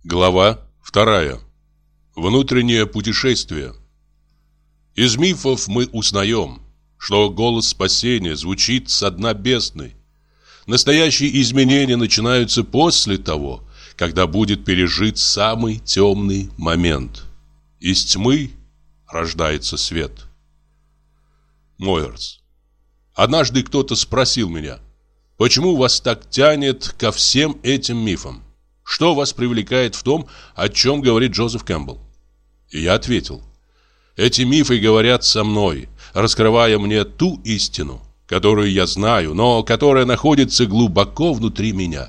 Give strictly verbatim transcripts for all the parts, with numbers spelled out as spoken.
Глава вторая. Внутреннее путешествие. Из мифов мы узнаем, что голос спасения звучит со дна бездны. Настоящие изменения начинаются после того, когда будет пережит самый темный момент. Из тьмы рождается свет. Мойерс. Однажды кто-то спросил меня: почему вас так тянет ко всем этим мифам? Что вас привлекает в том, о чем говорит Джозеф Кэмпбелл? И я ответил: эти мифы говорят со мной, раскрывая мне ту истину, которую я знаю, но которая находится глубоко внутри меня.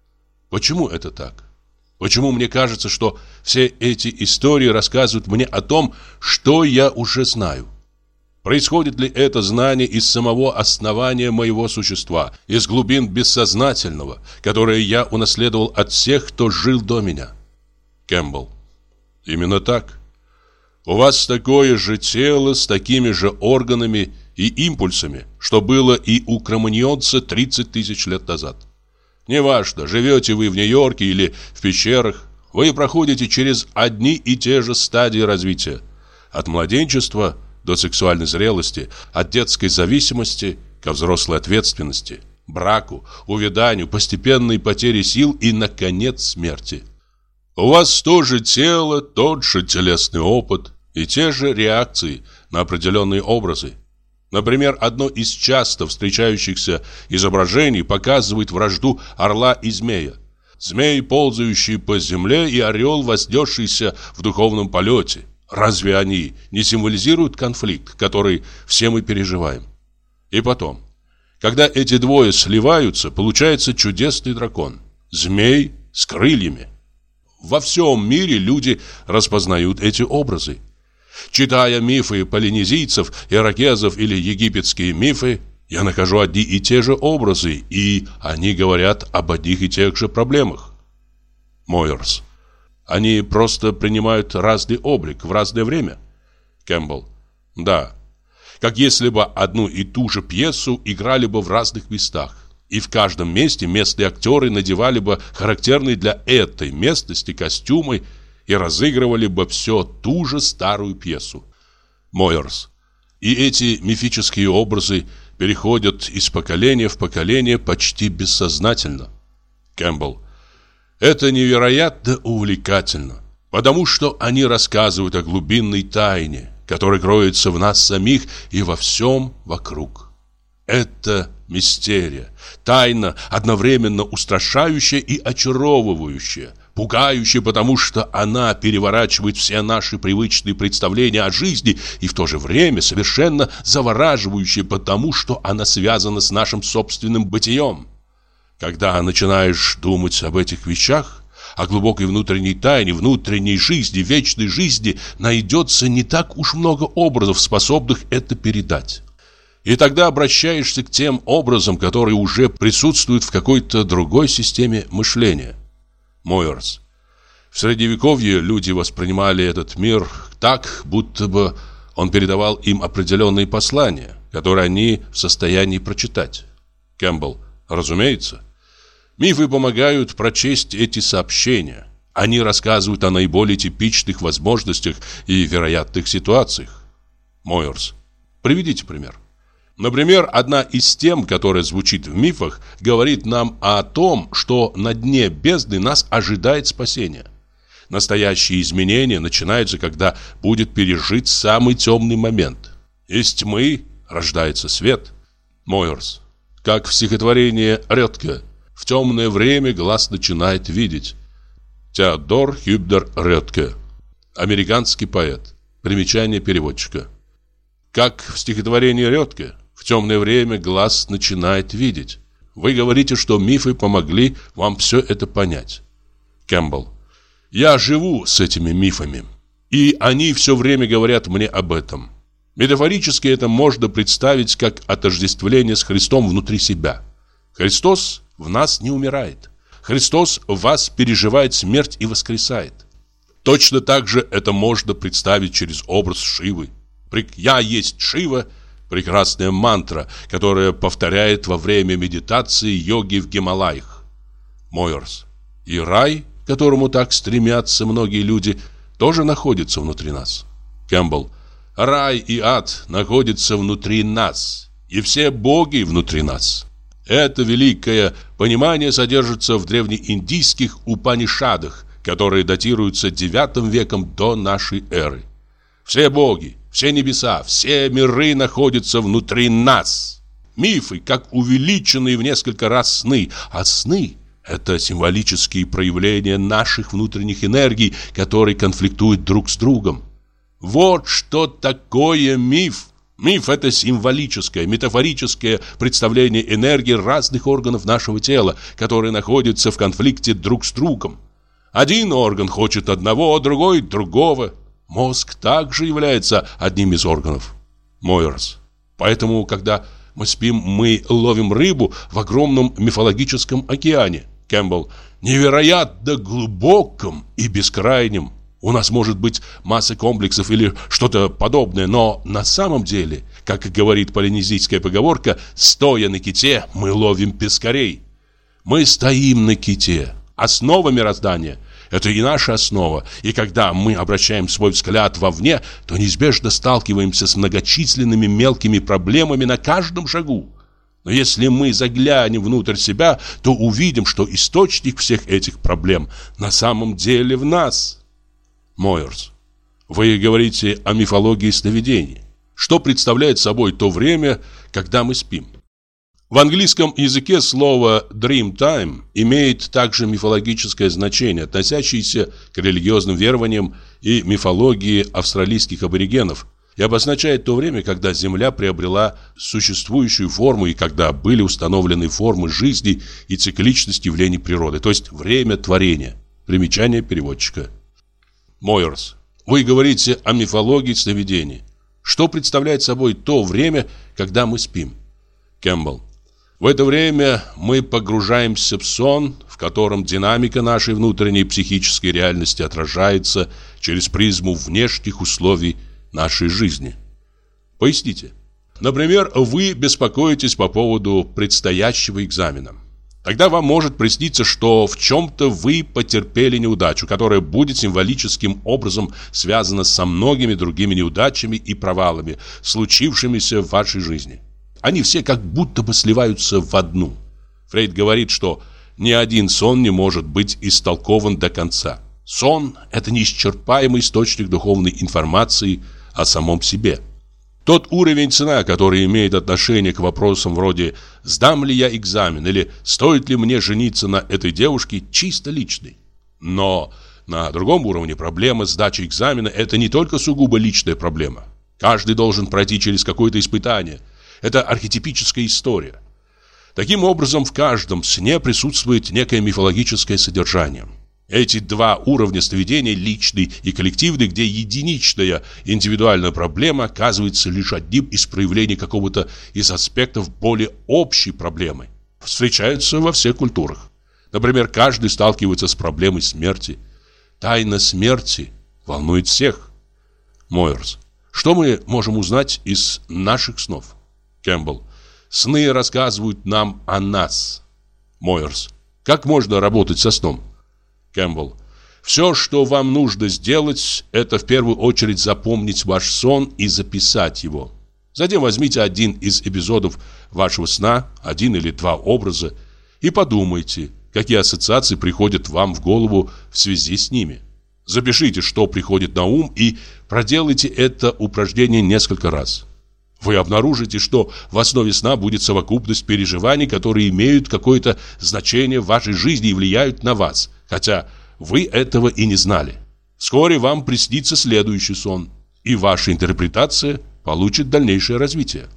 Почему это так? Почему мне кажется, что все эти истории рассказывают мне о том, что я уже знаю? Происходит ли это знание из самого основания моего существа, из глубин бессознательного, которое я унаследовал от всех, кто жил до меня? Кэмпбелл. Именно так. У вас такое же тело с такими же органами и импульсами, что было и у кроманьонца тридцать тысяч лет назад. Неважно, живете вы в Нью-Йорке или в пещерах, вы проходите через одни и те же стадии развития. От младенчества до сексуальной зрелости, от детской зависимости ко взрослой ответственности, браку, увяданию, постепенной потере сил и, наконец, смерти. У вас тоже тело, тот же телесный опыт и те же реакции на определенные образы. Например, одно из часто встречающихся изображений показывает вражду орла и змея. Змей, ползающий по земле, и орел, вознесшийся в духовном полете. Разве они не символизируют конфликт, который все мы переживаем? И потом, когда эти двое сливаются, получается чудесный дракон. Змей с крыльями. Во всем мире люди распознают эти образы. Читая мифы полинезийцев, иракезов или египетские мифы, я нахожу одни и те же образы, и они говорят об одних и тех же проблемах. Мойерс. Они просто принимают разный облик в разное время. Кэмпбелл. Да. Как если бы одну и ту же пьесу играли бы в разных местах. И в каждом месте местные актеры надевали бы характерные для этой местности костюмы и разыгрывали бы все ту же старую пьесу. Мойерс. И эти мифические образы переходят из поколения в поколение почти бессознательно. Кэмпбелл. Это невероятно увлекательно, потому что они рассказывают о глубинной тайне, которая кроется в нас самих и во всем вокруг. Это мистерия, тайна, одновременно устрашающая и очаровывающая, пугающая, потому что она переворачивает все наши привычные представления о жизни, и в то же время совершенно завораживающая, потому что она связана с нашим собственным бытием. Когда начинаешь думать об этих вещах, о глубокой внутренней тайне, внутренней жизни, вечной жизни, найдется не так уж много образов, способных это передать. И тогда обращаешься к тем образам, которые уже присутствуют в какой-то другой системе мышления. Мойерс. В Средневековье люди воспринимали этот мир так, будто бы он передавал им определенные послания, которые они в состоянии прочитать. Кэмпбелл. Разумеется. Мифы помогают прочесть эти сообщения. Они рассказывают о наиболее типичных возможностях и вероятных ситуациях. Мойерс. Приведите пример. Например, одна из тем, которая звучит в мифах, говорит нам о том, что на дне бездны нас ожидает спасение. Настоящие изменения начинаются, когда будет пережит самый темный момент. Из тьмы рождается свет. Мойерс. Как в стихотворении Рётке. В темное время глаз начинает видеть. Теодор Хюбнер Рётке. Американский поэт. Примечание переводчика. Как в стихотворении Рётке. В темное время глаз начинает видеть. Вы говорите, что мифы помогли вам все это понять. Кэмпбелл. Я живу с этими мифами, и они все время говорят мне об этом. Метафорически это можно представить как отождествление с Христом внутри себя. Христос в нас не умирает. Христос в вас переживает смерть и воскресает. Точно так же это можно представить через образ Шивы. «Я есть Шива» – прекрасная мантра, которая повторяет во время медитации йоги в Гималаях. Мойерс. И рай, к которому так стремятся многие люди, тоже находится внутри нас. Кэмпбелл. Рай и ад находятся внутри нас, и все боги внутри нас. Это великое понимание содержится в древнеиндийских Упанишадах, которые датируются девятым веком до нашей эры. Все боги, все небеса, все миры находятся внутри нас. Мифы, как увеличенные в несколько раз сны, а сны – это символические проявления наших внутренних энергий, которые конфликтуют друг с другом. Вот что такое миф. Миф – это символическое, метафорическое представление энергии разных органов нашего тела, которые находятся в конфликте друг с другом. Один орган хочет одного, другой – другого. Мозг также является одним из органов. Мойерс. Поэтому, когда мы спим, мы ловим рыбу в огромном мифологическом океане. Кэмпбелл. Невероятно глубоком и бескрайнем. У нас может быть масса комплексов или что-то подобное, но на самом деле, как говорит полинезийская поговорка, стоя на ките, мы ловим пескарей. Мы стоим на ките. Основа мироздания – это и наша основа. И когда мы обращаем свой взгляд вовне, то неизбежно сталкиваемся с многочисленными мелкими проблемами на каждом шагу. Но если мы заглянем внутрь себя, то увидим, что источник всех этих проблем на самом деле в нас. Мойерс. Вы говорите о мифологии сновидений. Что представляет собой то время, когда мы спим? В английском языке слово dream time имеет также мифологическое значение, относящееся к религиозным верованиям и мифологии австралийских аборигенов, и обозначает то время, когда Земля приобрела существующую форму и когда были установлены формы жизни и цикличность явлений природы, то есть время творения. Примечание переводчика. Мойерс. Вы говорите о мифологии сновидений. Что представляет собой то время, когда мы спим? Кэмпбелл. В это время мы погружаемся в сон, в котором динамика нашей внутренней психической реальности отражается через призму внешних условий нашей жизни. Поясните. Например, вы беспокоитесь по поводу предстоящего экзамена. Тогда вам может присниться, что в чем-то вы потерпели неудачу, которая будет символическим образом связана со многими другими неудачами и провалами, случившимися в вашей жизни. Они все как будто бы сливаются в одну. Фрейд говорит, что ни один сон не может быть истолкован до конца. Сон – это неисчерпаемый источник духовной информации о самом себе. Тот уровень сна, который имеет отношение к вопросам вроде «сдам ли я экзамен» или «стоит ли мне жениться на этой девушке», чисто личный. Но на другом уровне проблема сдачи экзамена – это не только сугубо личная проблема. Каждый должен пройти через какое-то испытание. Это архетипическая история. Таким образом, в каждом сне присутствует некое мифологическое содержание. Эти два уровня сновидения, личный и коллективный, где единичная индивидуальная проблема оказывается лишь одним из проявлений какого-то из аспектов более общей проблемы, встречаются во всех культурах. Например, каждый сталкивается с проблемой смерти. Тайна смерти волнует всех. Мойерс. Что мы можем узнать из наших снов? Кэмпбелл. Сны рассказывают нам о нас. Мойерс. Как можно работать со сном? Кэмпбелл. Все, что вам нужно сделать, это в первую очередь запомнить ваш сон и записать его. Затем возьмите один из эпизодов вашего сна, один или два образа, и подумайте, какие ассоциации приходят вам в голову в связи с ними. Запишите, что приходит на ум, и проделайте это упражнение несколько раз. Вы обнаружите, что в основе сна будет совокупность переживаний, которые имеют какое-то значение в вашей жизни и влияют на вас, хотя вы этого и не знали. Вскоре вам приснится следующий сон, и ваша интерпретация получит дальнейшее развитие.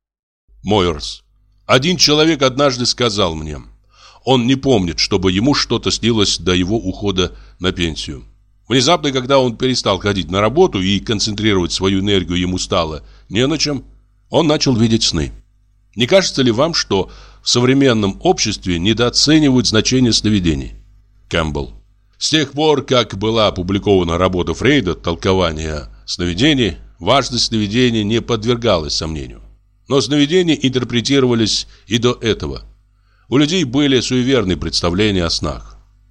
Мойерс. Один человек однажды сказал мне, он не помнит, чтобы ему что-то снилось до его ухода на пенсию. Внезапно, когда он перестал ходить на работу и концентрировать свою энергию ему стало не на чем, он начал видеть сны. Не кажется ли вам, что в современном обществе недооценивают значение сновидений? Кэмпбелл. С тех пор, как была опубликована работа Фрейда «Толкование сновидений», важность сновидений не подвергалась сомнению. Но сновидения интерпретировались и до этого. У людей были суеверные представления о снах.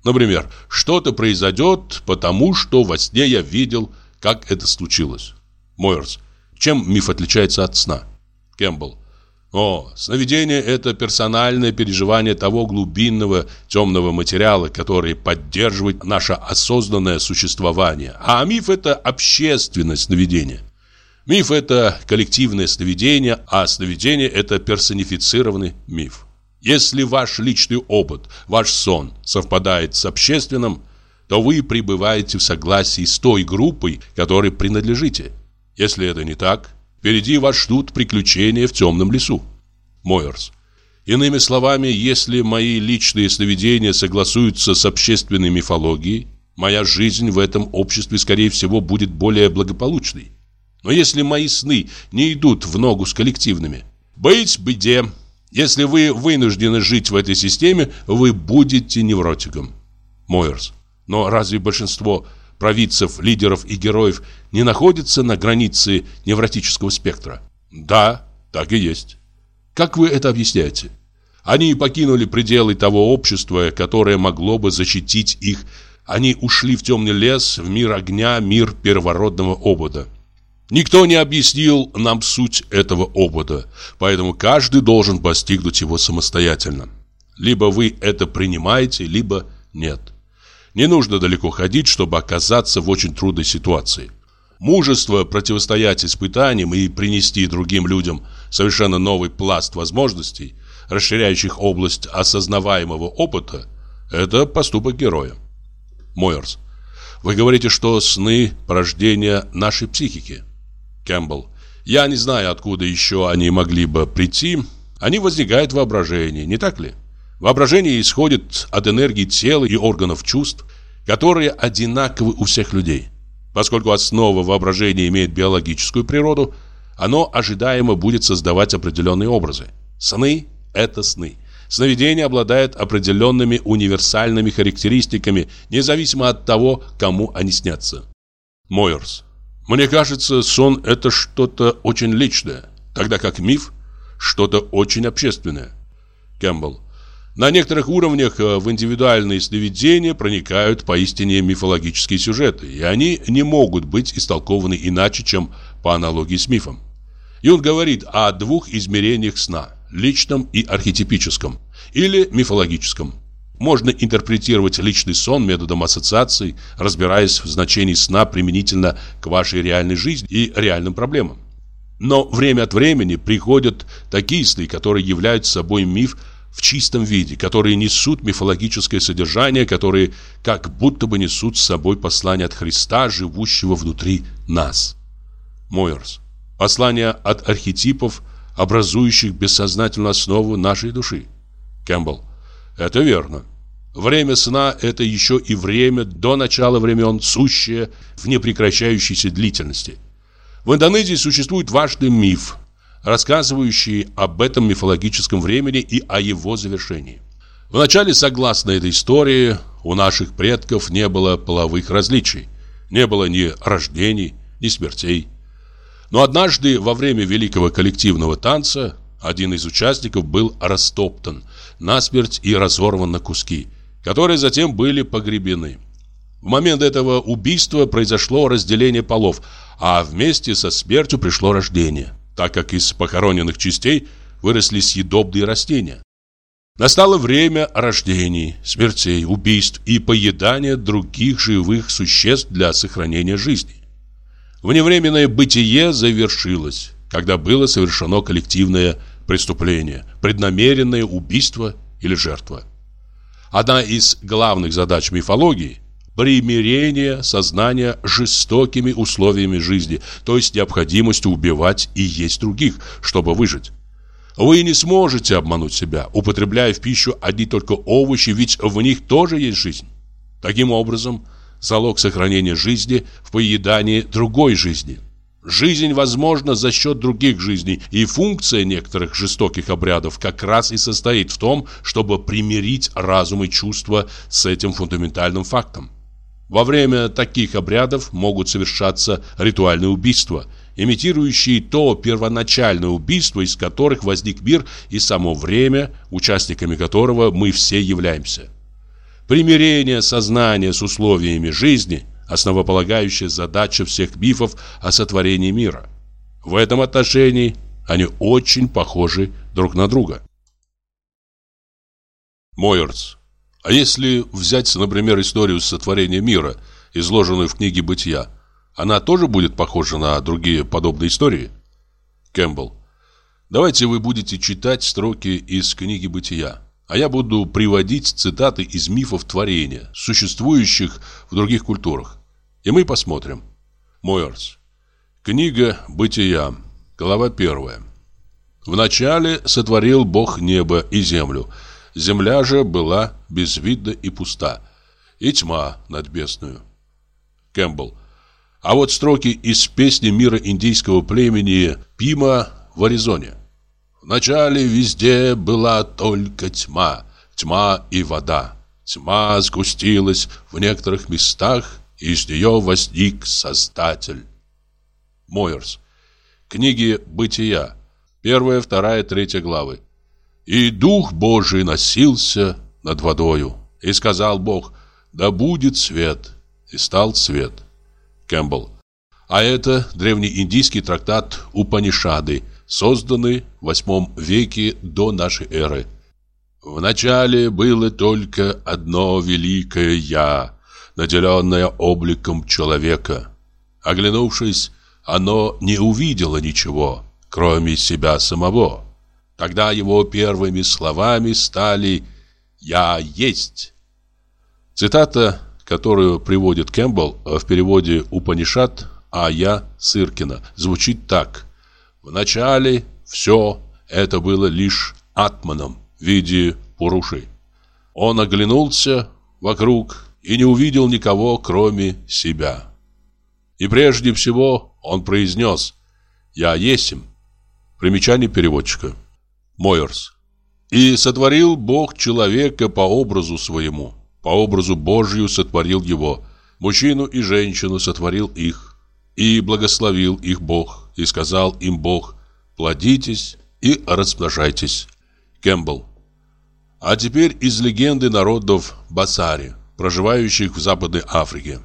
Например, что-то произойдет, потому что во сне я видел, как это случилось. Мойерс. Чем миф отличается от сна? Кэмпбелл. О, сновидение – это персональное переживание того глубинного темного материала, который поддерживает наше осознанное существование. А миф – это общественное сновидение. Миф – это коллективное сновидение, а сновидение – это персонифицированный миф. Если ваш личный опыт, ваш сон совпадает с общественным, то вы пребываете в согласии с той группой, которой принадлежите. Если это не так, впереди вас ждут приключения в темном лесу. Мойерс. Иными словами, если мои личные сновидения согласуются с общественной мифологией, моя жизнь в этом обществе, скорее всего, будет более благополучной. Но если мои сны не идут в ногу с коллективными, быть беде. Если вы вынуждены жить в этой системе, вы будете невротиком. Мойерс. Но разве большинство провидцев, лидеров и героев не находятся на границе невротического спектра? Да, так и есть. Как вы это объясняете? Они покинули пределы того общества, которое могло бы защитить их. Они ушли в темный лес, в мир огня, мир первородного опыта. Никто не объяснил нам суть этого опыта, поэтому каждый должен постигнуть его самостоятельно. Либо вы это принимаете, либо нет. Не нужно далеко ходить, чтобы оказаться в очень трудной ситуации. Мужество противостоять испытаниям и принести другим людям совершенно новый пласт возможностей, расширяющих область осознаваемого опыта, это поступок героя. Мойерс. Вы говорите, что сны – порождение нашей психики. Кэмпбелл. Я не знаю, откуда еще они могли бы прийти. Они возникают в воображении, не так ли? Воображение исходит от энергии тела и органов чувств, которые одинаковы у всех людей. Поскольку основа воображения имеет биологическую природу, оно ожидаемо будет создавать определенные образы. Сны – это сны. Сновидения обладают определенными универсальными характеристиками, независимо от того, кому они снятся. Мойерс. Мне кажется, сон – это что-то очень личное, тогда как миф – что-то очень общественное. Кэмпбелл. На некоторых уровнях в индивидуальные сновидения проникают поистине мифологические сюжеты, и они не могут быть истолкованы иначе, чем по аналогии с мифом. Юнг говорит о двух измерениях сна – личном и архетипическом, или мифологическом. Можно интерпретировать личный сон методом ассоциаций, разбираясь в значении сна применительно к вашей реальной жизни и реальным проблемам. Но время от времени приходят такие сны, которые являются собой миф в чистом виде, которые несут мифологическое содержание, которые как будто бы несут с собой послание от Христа, живущего внутри нас. Мойерс. Послание от архетипов, образующих бессознательную основу нашей души. Кэмпбелл. Это верно. Время сна – это еще и время до начала времен, сущее в непрекращающейся длительности. В Индонезии существует важный миф, рассказывающий об этом мифологическом времени и о его завершении. Вначале, согласно этой истории, у наших предков не было половых различий, не было ни рождений, ни смертей. Но однажды во время великого коллективного танца один из участников был растоптан насмерть и разорван на куски, которые затем были погребены. В момент этого убийства произошло разделение полов, а вместе со смертью пришло рождение, так как из похороненных частей выросли съедобные растения. Настало время рождений, смертей, убийств и поедания других живых существ для сохранения жизни. Вневременное бытие завершилось, когда было совершено коллективное преступление, преднамеренное убийство или жертва. Одна из главных задач мифологии – примирение сознания с жестокими условиями жизни, то есть необходимостью убивать и есть других, чтобы выжить. Вы не сможете обмануть себя, употребляя в пищу одни только овощи, ведь в них тоже есть жизнь. Таким образом, залог сохранения жизни в поедании другой жизни. Жизнь возможна за счет других жизней, и функция некоторых жестоких обрядов как раз и состоит в том, чтобы примирить разум и чувства с этим фундаментальным фактом. Во время таких обрядов могут совершаться ритуальные убийства, имитирующие то первоначальное убийство, из которых возник мир и само время, участниками которого мы все являемся. Примирение сознания с условиями жизни – основополагающая задача всех мифов о сотворении мира. В этом отношении они очень похожи друг на друга. Мойерс. А если взять, например, историю сотворения мира, изложенную в книге «Бытия», она тоже будет похожа на другие подобные истории? Кэмпбелл. Давайте вы будете читать строки из книги «Бытия», а я буду приводить цитаты из мифов творения, существующих в других культурах. И мы посмотрим. Мойерс. Книга «Бытия», глава первая. «Вначале сотворил Бог небо и землю. Земля же была безвидна и пуста, и тьма над бездною». Кэмпбелл. А вот строки из песни мира индейского племени Пима в Аризоне. «Вначале везде была только тьма, тьма и вода. Тьма сгустилась в некоторых местах, и из нее возник Создатель». Мойерс. Книги «Бытия», первая, вторая, третья главы. «И Дух Божий носился над водою, и сказал Бог: да будет свет, и стал свет». Кэмпбелл. А это древнеиндийский трактат Упанишады, созданный в восьмом веке до нашей эры. «Вначале было только одно великое Я, наделенное обликом человека. Оглянувшись, оно не увидело ничего, кроме себя самого. Тогда его первыми словами стали «Я есть». Цитата, которую приводит Кэмпбелл в переводе Упанишад А. Я. Сыркина, звучит так: «Вначале все это было лишь атманом в виде пуруши. Он оглянулся вокруг и не увидел никого, кроме себя. И прежде всего он произнес: Я есмь». Примечание переводчика. Мойерс. «И сотворил Бог человека по образу своему, по образу Божию сотворил его, мужчину и женщину сотворил их. И благословил их Бог, и сказал им Бог: плодитесь и размножайтесь». Кэмпбелл. А теперь из легенды народов Басари, проживающих в Западной Африке.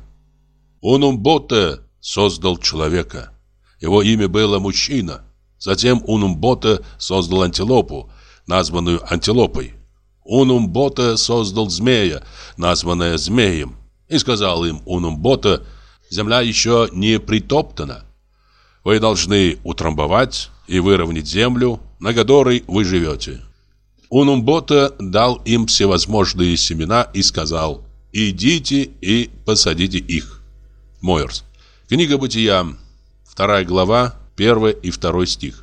Унумбота создал человека. Его имя было мужчина. Затем Унумбота создал антилопу, названную антилопой. Унумбота создал змея, названная змеем. И сказал им Унумбота: земля еще не притоптана. Вы должны утрамбовать и выровнять землю, на которой вы живете. Унумбота дал им всевозможные семена и сказал: идите и посадите их. Мойерс. Книга «Бытия», вторая глава, первый и второй стих.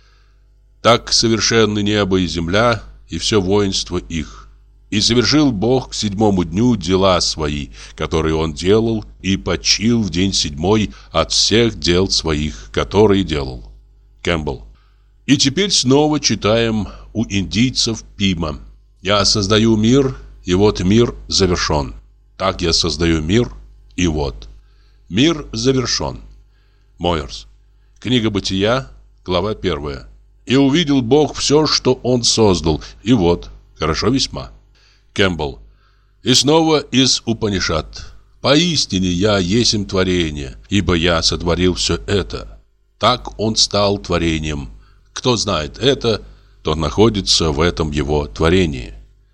«Так совершенны небо и земля, и все воинство их. И совершил Бог к седьмому дню дела свои, которые Он делал, и почил в день седьмой от всех дел своих, которые делал». Кэмпбелл. И теперь снова читаем у индийцев Пима: «Я создаю мир, и вот мир завершен. Так я создаю мир, и вот мир завершен». Мойерс. Книга «Бытия», глава первая. «И увидел Бог все, что Он создал, и вот, хорошо весьма». Кэмпбелл. И снова из Упанишад: «Поистине я есмь творение, ибо я сотворил все это. Так Он стал творением. Кто знает это, тот находится в этом его творении».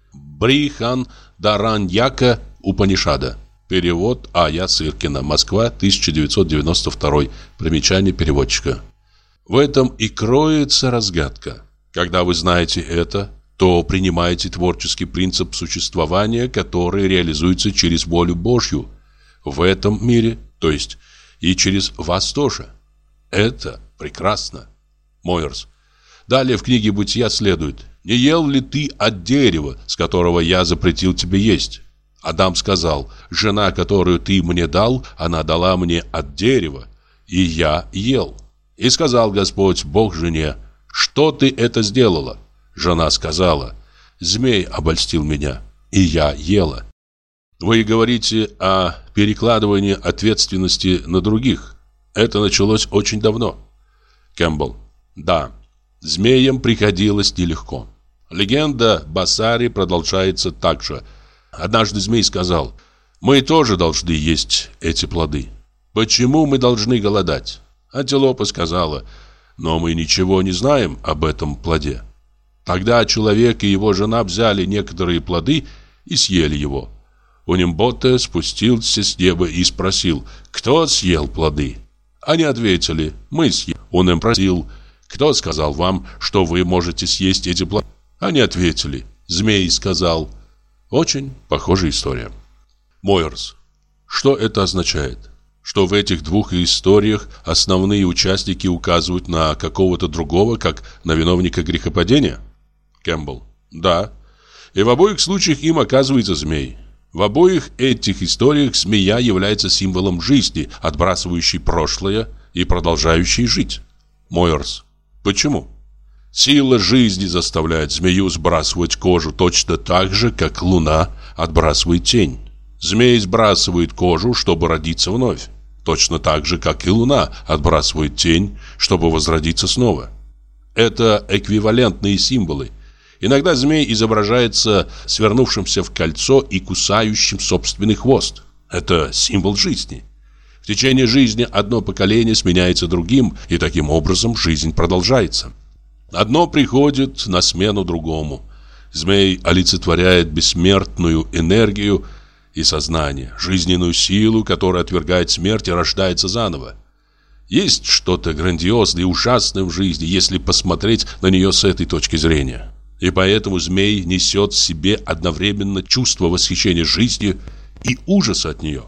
Брихан Дараньяка Упанишада. Перевод А. Я. Сыркина. Москва, тысяча девятьсот девяносто второй. Примечание переводчика. В этом и кроется разгадка. Когда вы знаете это, то принимаете творческий принцип существования, который реализуется через волю Божью в этом мире, то есть и через вас тоже. Это прекрасно. Мойерс. Далее в книге «Бытия» следует: «Не ел ли ты от дерева, с которого я запретил тебе есть?» Адам сказал: «Жена, которую ты мне дал, она дала мне от дерева, и я ел». И сказал Господь Бог жене: «Что ты это сделала?» Жена сказала: «Змей обольстил меня, и я ела». Вы говорите о перекладывании ответственности на других. Это началось очень давно. Кэмпбелл. Да, змеям приходилось нелегко. Легенда Басари продолжается так же. Однажды змей сказал: «Мы тоже должны есть эти плоды. Почему мы должны голодать?» Антилопа сказала: «Но мы ничего не знаем об этом плоде». Тогда человек и его жена взяли некоторые плоды и съели его. Унимбота спустился с неба и спросил: «Кто съел плоды?» Они ответили: «Мы съели». Он им спросил: «Кто сказал вам, что вы можете съесть эти плоды?» Они ответили: «Змей сказал». Очень похожая история. Мойерс. Что это означает? Что в этих двух историях основные участники указывают на какого-то другого, как на виновника грехопадения? Кэмпбелл. Да. И в обоих случаях им оказывается змей. В обоих этих историях змея является символом жизни, отбрасывающей прошлое и продолжающей жить. Мойерс. Почему? Сила жизни заставляет змею сбрасывать кожу точно так же, как луна отбрасывает тень. Змей сбрасывает кожу, чтобы родиться вновь, точно так же, как и луна отбрасывает тень, чтобы возродиться снова. Это эквивалентные символы. Иногда змей изображается свернувшимся в кольцо и кусающим собственный хвост. Это символ жизни. В течение жизни одно поколение сменяется другим, и таким образом жизнь продолжается. Одно приходит на смену другому. Змей олицетворяет бессмертную энергию и сознание, жизненную силу, которая отвергает смерть и рождается заново. Есть что-то грандиозное и ужасное в жизни, если посмотреть на нее с этой точки зрения. И поэтому змей несет в себе одновременно чувство восхищения жизнью и ужаса от нее.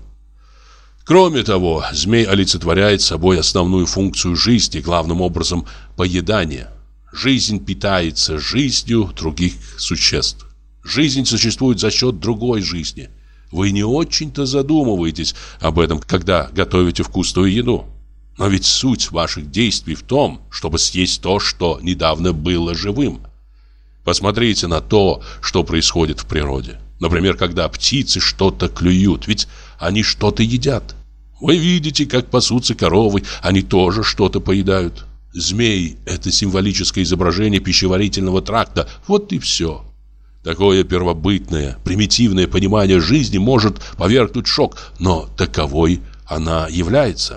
Кроме того, змей олицетворяет собой основную функцию жизни, главным образом поедание. Жизнь питается жизнью других существ. Жизнь существует за счет другой жизни. Вы не очень-то задумываетесь об этом, когда готовите вкусную еду. Но ведь суть ваших действий в том, чтобы съесть то, что недавно было живым. Посмотрите на то, что происходит в природе. Например, когда птицы что-то клюют, ведь они что-то едят. Вы видите, как пасутся коровы, они тоже что-то поедают. Змей – это символическое изображение пищеварительного тракта. Вот и все. Такое первобытное, примитивное понимание жизни может повергнуть в шок, но таковой она является.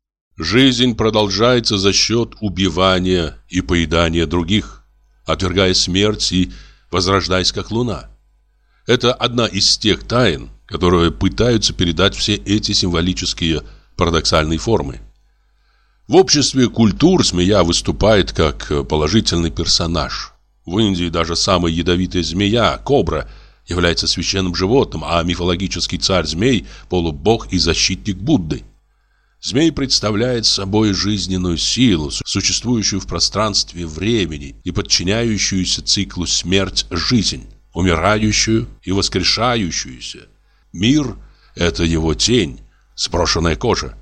Жизнь продолжается за счет убивания и поедания других, отвергая смерть и возрождаясь как луна. Это одна из тех тайн, которые пытаются передать все эти символические парадоксальные формы. В обществе культур змея выступает как положительный персонаж. В Индии даже самая ядовитая змея, кобра, является священным животным, а мифологический царь-змей – полубог и защитник Будды. Змей представляет собой жизненную силу, существующую в пространстве времени и подчиняющуюся циклу смерть-жизнь, умирающую и воскрешающуюся. Мир – это его тень, сброшенная кожа.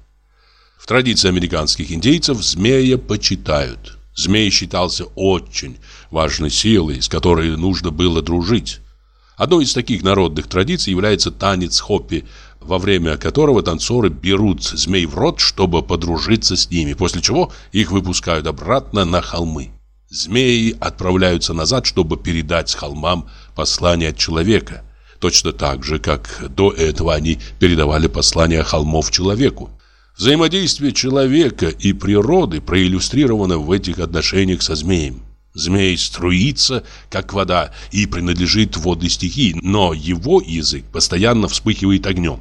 В традиции американских индейцев змея почитают. Змей считался очень важной силой, с которой нужно было дружить. Одной из таких народных традиций является танец хоппи, во время которого танцоры берут змей в рот, чтобы подружиться с ними, после чего их выпускают обратно на холмы. Змеи отправляются назад, чтобы передать с холмам послание от человека, точно так же, как до этого они передавали послание холмов человеку. Взаимодействие человека и природы проиллюстрировано в этих отношениях со змеем. Змей струится, как вода, и принадлежит водной стихии, но его язык постоянно вспыхивает огнем.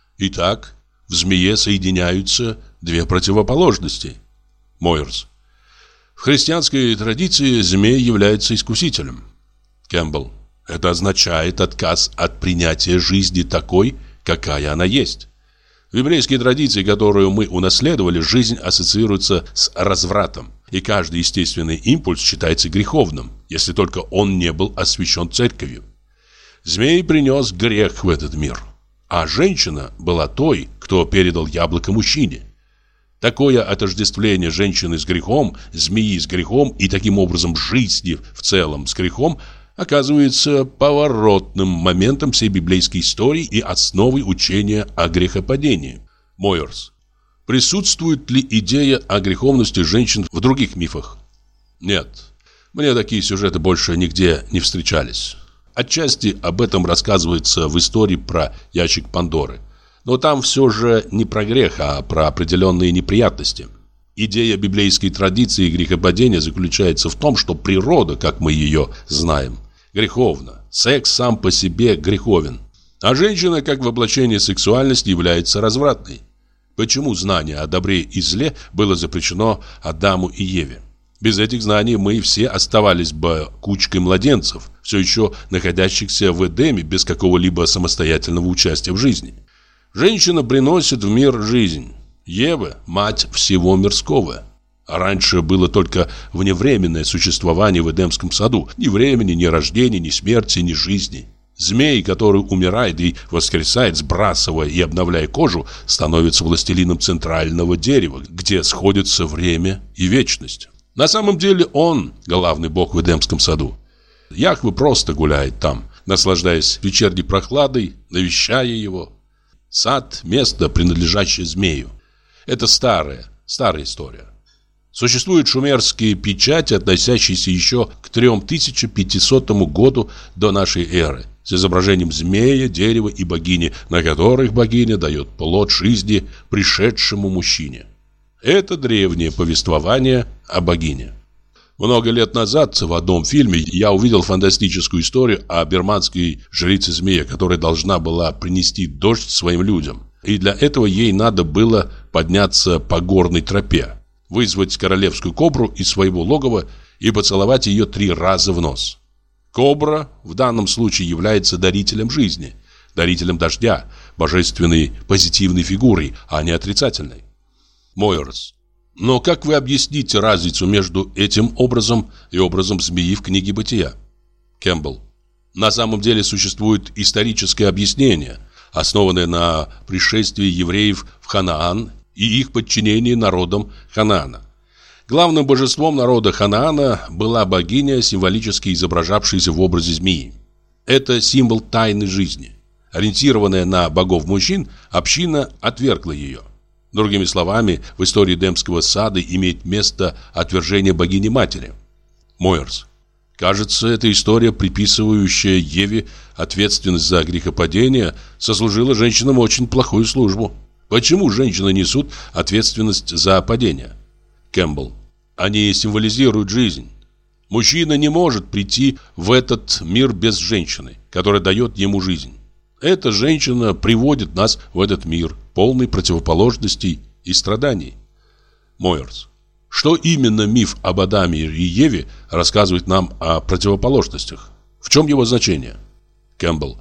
Итак, в змее соединяются две противоположности. Мойерс. В христианской традиции змей является искусителем. Кэмпбелл. Это означает отказ от принятия жизни такой, какая она есть. В еврейской традиции, которую мы унаследовали, жизнь ассоциируется с развратом, и каждый естественный импульс считается греховным, если только он не был освящен церковью. Змей принес грех в этот мир, а женщина была той, кто передал яблоко мужчине. Такое отождествление женщины с грехом, змеи с грехом и таким образом жизни в целом с грехом оказывается поворотным моментом всей библейской истории и основой учения о грехопадении. Мойерс. Присутствует ли идея о греховности женщин в других мифах? Нет. Мне такие сюжеты больше нигде не встречались. Отчасти об этом рассказывается в истории про ящик Пандоры. Но там все же не про грех, а про определенные неприятности. Идея библейской традиции грехопадения заключается в том, что природа, как мы ее знаем, греховна. Секс сам по себе греховен. А женщина, как воплощение сексуальности, является развратной. Почему знание о добре и зле было запрещено Адаму и Еве? Без этих знаний мы все оставались бы кучкой младенцев, все еще находящихся в Эдеме без какого-либо самостоятельного участия в жизни. Женщина приносит в мир жизнь. Ева – мать всего мирского. А раньше было только вневременное существование в Эдемском саду. Ни времени, ни рождения, ни смерти, ни жизни. Змей, который умирает и воскресает, сбрасывая и обновляя кожу, становится властелином центрального дерева, где сходятся время и вечность. На самом деле он – главный бог в Эдемском саду. Яхве просто гуляет там, наслаждаясь вечерней прохладой, навещая его. Сад – место, принадлежащее змею. Это старая, старая история. Существуют шумерские печати, относящиеся еще к трем тысячам пятисотому году до нашей эры, с изображением змея, дерева и богини, на которых богиня дает плод жизни пришедшему мужчине. Это древнее повествование о богине. Много лет назад в одном фильме я увидел фантастическую историю о бирманской жрице змея, которая должна была принести дождь своим людям. И для этого ей надо было подняться по горной тропе, вызвать королевскую кобру из своего логова и поцеловать ее три раза в нос. Кобра в данном случае является дарителем жизни, дарителем дождя, божественной позитивной фигурой, а не отрицательной. Мойерс. Но как вы объясните разницу между этим образом и образом змеи в книге Бытия? Кэмпбелл. На самом деле существует историческое объяснение, основанное на пришествии евреев в Ханаан и их подчинении народам Ханаана. Главным божеством народа Ханаана была богиня, символически изображавшаяся в образе змеи. Это символ тайны жизни. Ориентированная на богов-мужчин, община отвергла ее. Другими словами, в истории Эдемского сада имеет место отвержение богини-матери. Мойерс. Кажется, эта история, приписывающая Еве ответственность за грехопадение, сослужила женщинам очень плохую службу. Почему женщины несут ответственность за падение? Кэмпбелл. Они символизируют жизнь. Мужчина не может прийти в этот мир без женщины, которая дает ему жизнь. Эта женщина приводит нас в этот мир, полный противоположностей и страданий. Мойерс. Что именно миф об Адаме и Еве рассказывает нам о противоположностях? В чем его значение? Кэмпбелл.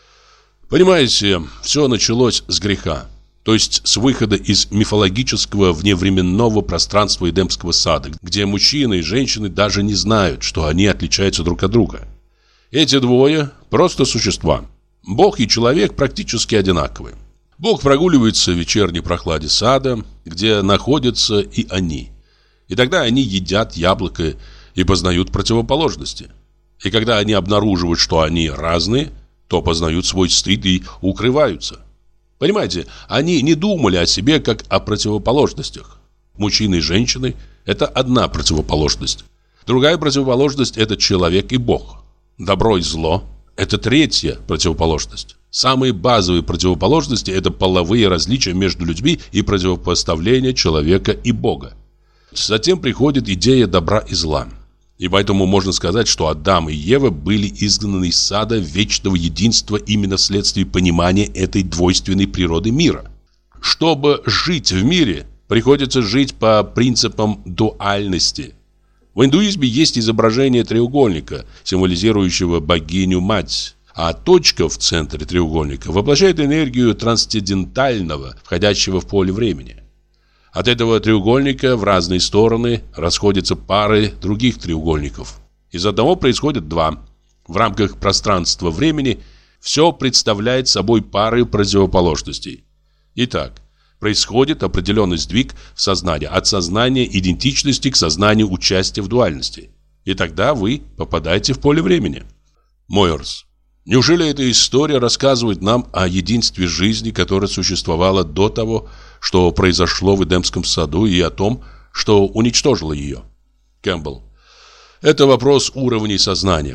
Понимаете, все началось с греха, то есть с выхода из мифологического вневременного пространства Эдемского сада, где мужчины и женщины даже не знают, что они отличаются друг от друга. Эти двое просто существа. Бог и человек практически одинаковы. Бог прогуливается в вечерней прохладе сада, где находятся и они. И тогда они едят яблоко и познают противоположности. И когда они обнаруживают, что они разные, то познают свой стыд и укрываются. Понимаете, они не думали о себе как о противоположностях. Мужчины и женщины – это одна противоположность. Другая противоположность – это человек и Бог. Добро и зло – это третья противоположность. Самые базовые противоположности – это половые различия между людьми и противопоставление человека и Бога. Затем приходит идея добра и зла. И поэтому можно сказать, что Адам и Ева были изгнаны из сада вечного единства именно вследствие понимания этой двойственной природы мира. Чтобы жить в мире, приходится жить по принципам дуальности. В индуизме есть изображение треугольника, символизирующего богиню-мать, а точка в центре треугольника воплощает энергию трансцендентального, входящего в поле времени. От этого треугольника в разные стороны расходятся пары других треугольников. Из одного происходит два. В рамках пространства-времени все представляет собой пары противоположностей. Итак, происходит определенный сдвиг в сознании, от сознания идентичности к сознанию участия в дуальности. И тогда вы попадаете в поле времени. Мойерс. Неужели эта история рассказывает нам о единстве жизни, которое существовало до того, что произошло в Эдемском саду, и о том, что уничтожило ее? Кэмпбелл. Это вопрос уровней сознания.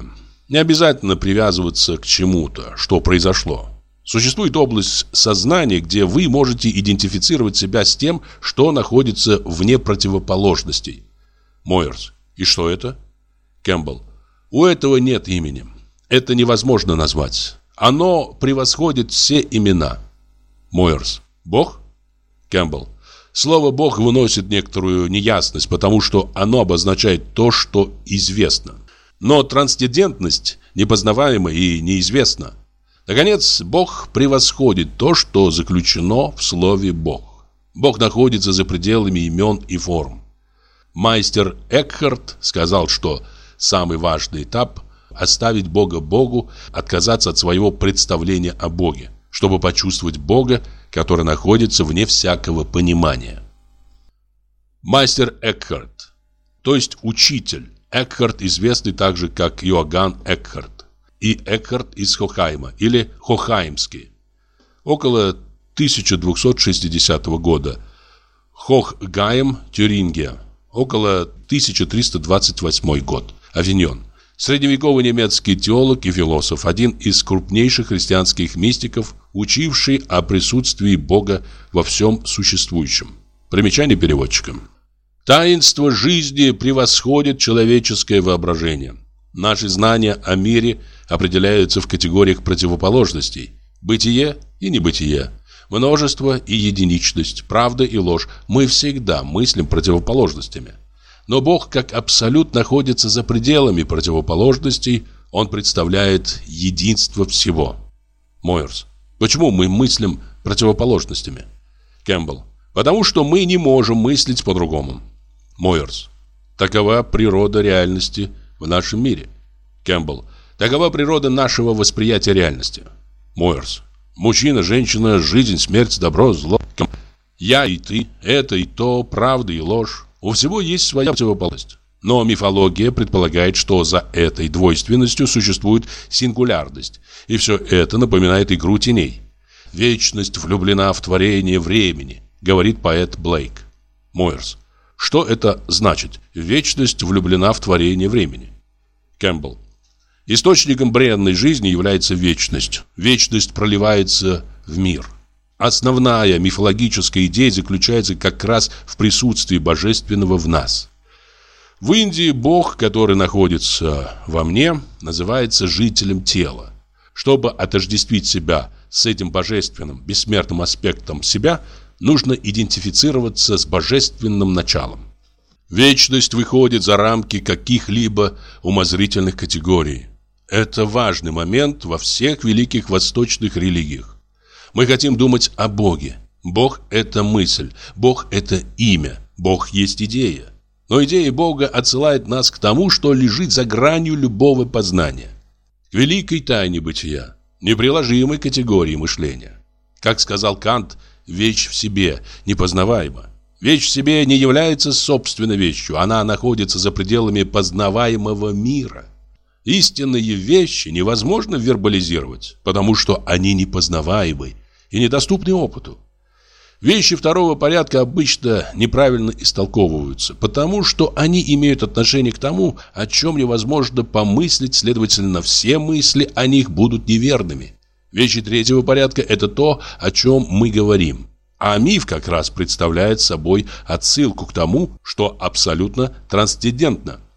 Не обязательно привязываться к чему-то, что произошло. Существует область сознания, где вы можете идентифицировать себя с тем, что находится вне противоположностей. Мойерс. И что это? Кэмпбелл. У этого нет имени. Это невозможно назвать. Оно превосходит все имена. Мойерс. Бог? Кэмпбелл. Слово «Бог» выносит некоторую неясность, потому что оно обозначает то, что известно. Но трансцендентность непознаваема и неизвестна. Наконец, Бог превосходит то, что заключено в слове «Бог». Бог находится за пределами имен и форм. Майстер Экхарт сказал, что самый важный этап – оставить Бога Богу, отказаться от своего представления о Боге, чтобы почувствовать Бога, который находится вне всякого понимания. Майстер Экхарт, то есть учитель. Экхарт известный также как Иоганн Экхарт и Экхарт из Хохайма или Хохаймский. Около тысяча двести шестидесятого года. Хохгайм, Тюрингия. Около тысяча триста двадцать восьмой год. Авиньон. Средневековый немецкий теолог и философ, один из крупнейших христианских мистиков, учивший о присутствии Бога во всем существующем. Примечание переводчика. Таинство жизни превосходит человеческое воображение. Наши знания о мире определяются в категориях противоположностей. Бытие и небытие, множество и единичность, правда и ложь. Мы всегда мыслим противоположностями. Но Бог, как абсолют, находится за пределами противоположностей. Он представляет единство всего. Мойерс. Почему мы мыслим противоположностями? Кэмпбелл. Потому что мы не можем мыслить по-другому. Мойерс. Такова природа реальности в нашем мире. Кэмпбелл. Такова природа нашего восприятия реальности. Мойерс. Мужчина, женщина, жизнь, смерть, добро, зло. Я и ты, это и то, правда и ложь. У всего есть своя противоположность. Но мифология предполагает, что за этой двойственностью существует сингулярность. И все это напоминает игру теней. «Вечность влюблена в творение времени», говорит поэт Блейк. Мойерс. Что это значит? Вечность влюблена в творение времени. Кэмпбелл. Источником бренной жизни является вечность. Вечность проливается в мир. Основная мифологическая идея заключается как раз в присутствии божественного в нас. В Индии Бог, который находится во мне, называется жителем тела. Чтобы отождествить себя с этим божественным, бессмертным аспектом себя, нужно идентифицироваться с божественным началом. Вечность выходит за рамки каких-либо умозрительных категорий. Это важный момент во всех великих восточных религиях. Мы хотим думать о Боге. Бог – это мысль, Бог – это имя, Бог есть идея. Но идея Бога отсылает нас к тому, что лежит за гранью любого познания. К великой тайне бытия, неприложимой категории мышления. Как сказал Кант, вещь в себе непознаваема. Вещь в себе не является собственной вещью, она находится за пределами познаваемого мира. Истинные вещи невозможно вербализировать, потому что они непознаваемы и недоступны опыту. Вещи второго порядка обычно неправильно истолковываются, потому что они имеют отношение к тому, о чем невозможно помыслить, следовательно, все мысли о них будут неверными. Вещи третьего порядка – это то, о чем мы говорим. А миф как раз представляет собой отсылку к тому, что абсолютно трансцендентно.